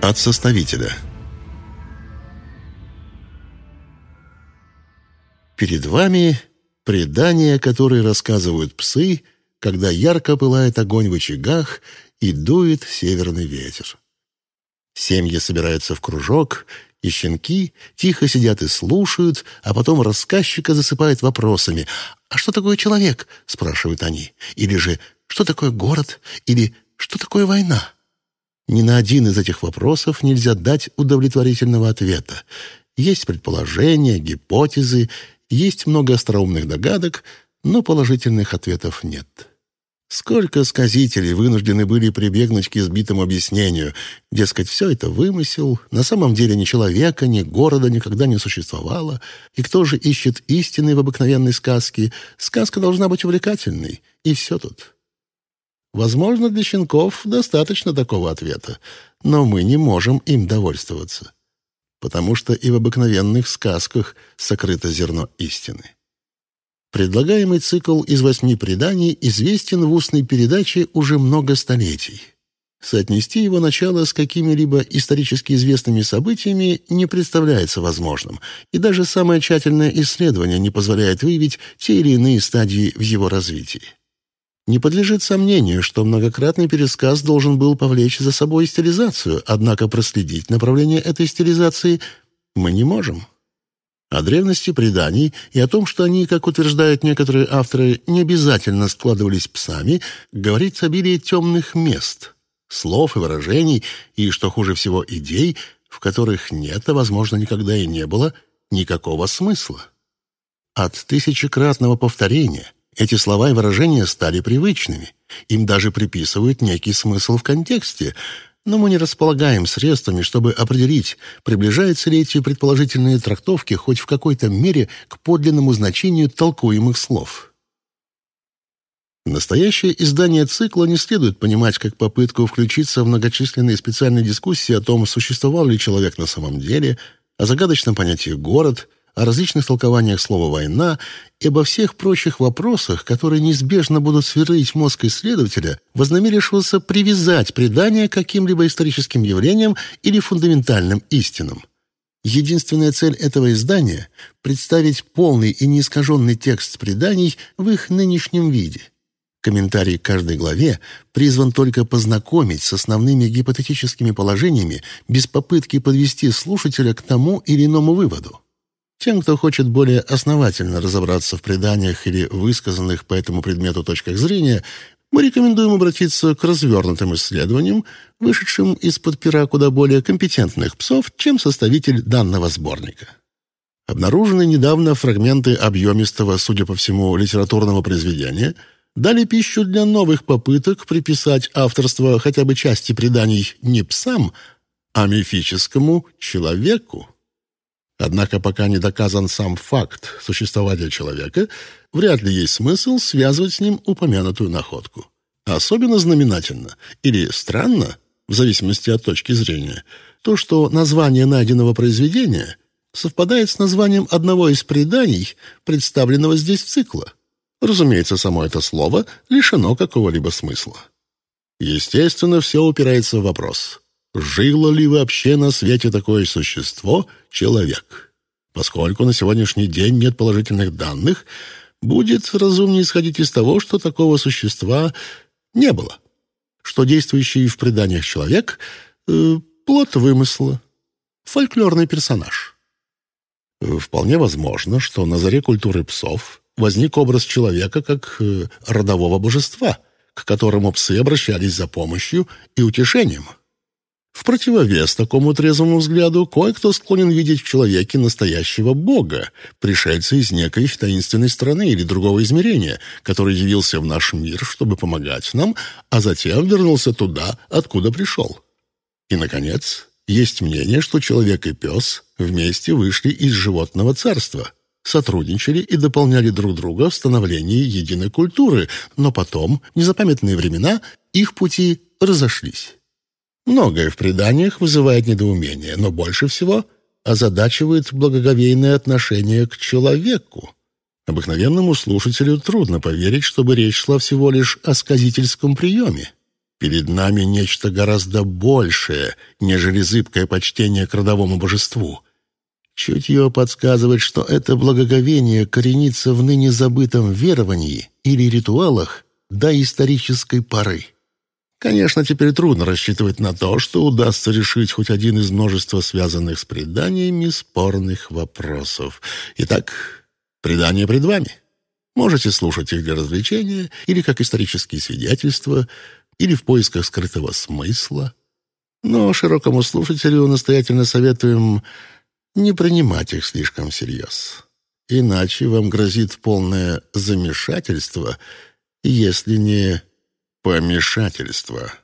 От составителя. Перед вами предания, которые рассказывают псы, когда ярко пылает огонь в очагах и дует северный ветер. Семьи собираются в кружок, и щенки тихо сидят и слушают, а потом рассказчика засыпают вопросами. «А что такое человек?» — спрашивают они. Или же «Что такое город?» Или «Что такое война?» Ни на один из этих вопросов нельзя дать удовлетворительного ответа. Есть предположения, гипотезы, есть много остроумных догадок, но положительных ответов нет. Сколько сказителей вынуждены были прибегнуть к избитому объяснению, дескать, все это вымысел, на самом деле ни человека, ни города никогда не существовало, и кто же ищет истины в обыкновенной сказке? Сказка должна быть увлекательной, и все тут. Возможно, для щенков достаточно такого ответа, но мы не можем им довольствоваться, потому что и в обыкновенных сказках сокрыто зерно истины. Предлагаемый цикл из 8 преданий известен в устной передаче уже много столетий. Соотнести его начало с какими-либо исторически известными событиями не представляется возможным, и даже самое тщательное исследование не позволяет выявить те или иные стадии в его развитии. Не подлежит сомнению, что многократный пересказ должен был повлечь за собой стилизацию, однако проследить направление этой стилизации мы не можем. О древности преданий и о том, что они, как утверждают некоторые авторы, не обязательно складывались псами, говорит обилие темных мест, слов и выражений, и, что хуже всего, идей, в которых нет, а, возможно, никогда и не было никакого смысла. От тысячекратного повторения эти слова и выражения стали привычными. Им даже приписывают некий смысл в контексте, но мы не располагаем средствами, чтобы определить, приближаются ли эти предположительные трактовки хоть в какой-то мере к подлинному значению толкуемых слов. Настоящее издание цикла не следует понимать как попытку включиться в многочисленные специальные дискуссии о том, существовал ли человек на самом деле, о загадочном понятии «город», о различных толкованиях слова «война» и обо всех прочих вопросах, которые неизбежно будут сверлить мозг исследователя, вознамерившегося привязать предание к каким-либо историческим явлениям или фундаментальным истинам. Единственная цель этого издания — представить полный и неискаженный текст преданий в их нынешнем виде. Комментарий к каждой главе призван только познакомить с основными гипотетическими положениями без попытки подвести слушателя к тому или иному выводу. Тем, кто хочет более основательно разобраться в преданиях или высказанных по этому предмету точках зрения, мы рекомендуем обратиться к развернутым исследованиям, вышедшим из-под пера куда более компетентных псов, чем составитель данного сборника. Обнаруженные недавно фрагменты объемистого, судя по всему, литературного произведения дали пищу для новых попыток приписать авторство хотя бы части преданий не псам, а мифическому человеку. Однако пока не доказан сам факт существования человека, вряд ли есть смысл связывать с ним упомянутую находку. Особенно знаменательно или странно, в зависимости от точки зрения, то, что название найденного произведения совпадает с названием одного из преданий, представленного здесь в цикле. Разумеется, само это слово лишено какого-либо смысла. Естественно, все упирается в вопрос: жило ли вообще на свете такое существо — человек? Поскольку на сегодняшний день нет положительных данных, будет разумнее исходить из того, что такого существа не было, что действующий в преданиях человек — плод вымысла, фольклорный персонаж. Вполне возможно, что на заре культуры псов возник образ человека как родового божества, к которому псы обращались за помощью и утешением. В противовес такому трезвому взгляду кое-кто склонен видеть в человеке настоящего бога, пришельца из некой таинственной страны или другого измерения, который явился в наш мир, чтобы помогать нам, а затем вернулся туда, откуда пришел. И, наконец, есть мнение, что человек и пес вместе вышли из животного царства, сотрудничали и дополняли друг друга в становлении единой культуры, но потом, в незапамятные времена, их пути разошлись. Многое в преданиях вызывает недоумение, но больше всего озадачивает благоговейное отношение к человеку. Обыкновенному слушателю трудно поверить, чтобы речь шла всего лишь о сказительском приеме. Перед нами нечто гораздо большее, нежели зыбкое почтение к родовому божеству. Чутье подсказывает, что это благоговение коренится в ныне забытом веровании или ритуалах до исторической поры. Конечно, теперь трудно рассчитывать на то, что удастся решить хоть один из множества связанных с преданиями спорных вопросов. Итак, предания пред вами. Можете слушать их для развлечения или как исторические свидетельства, или в поисках скрытого смысла. Но широкому слушателю настоятельно советуем не принимать их слишком всерьез. Иначе вам грозит полное замешательство, если не помешательство.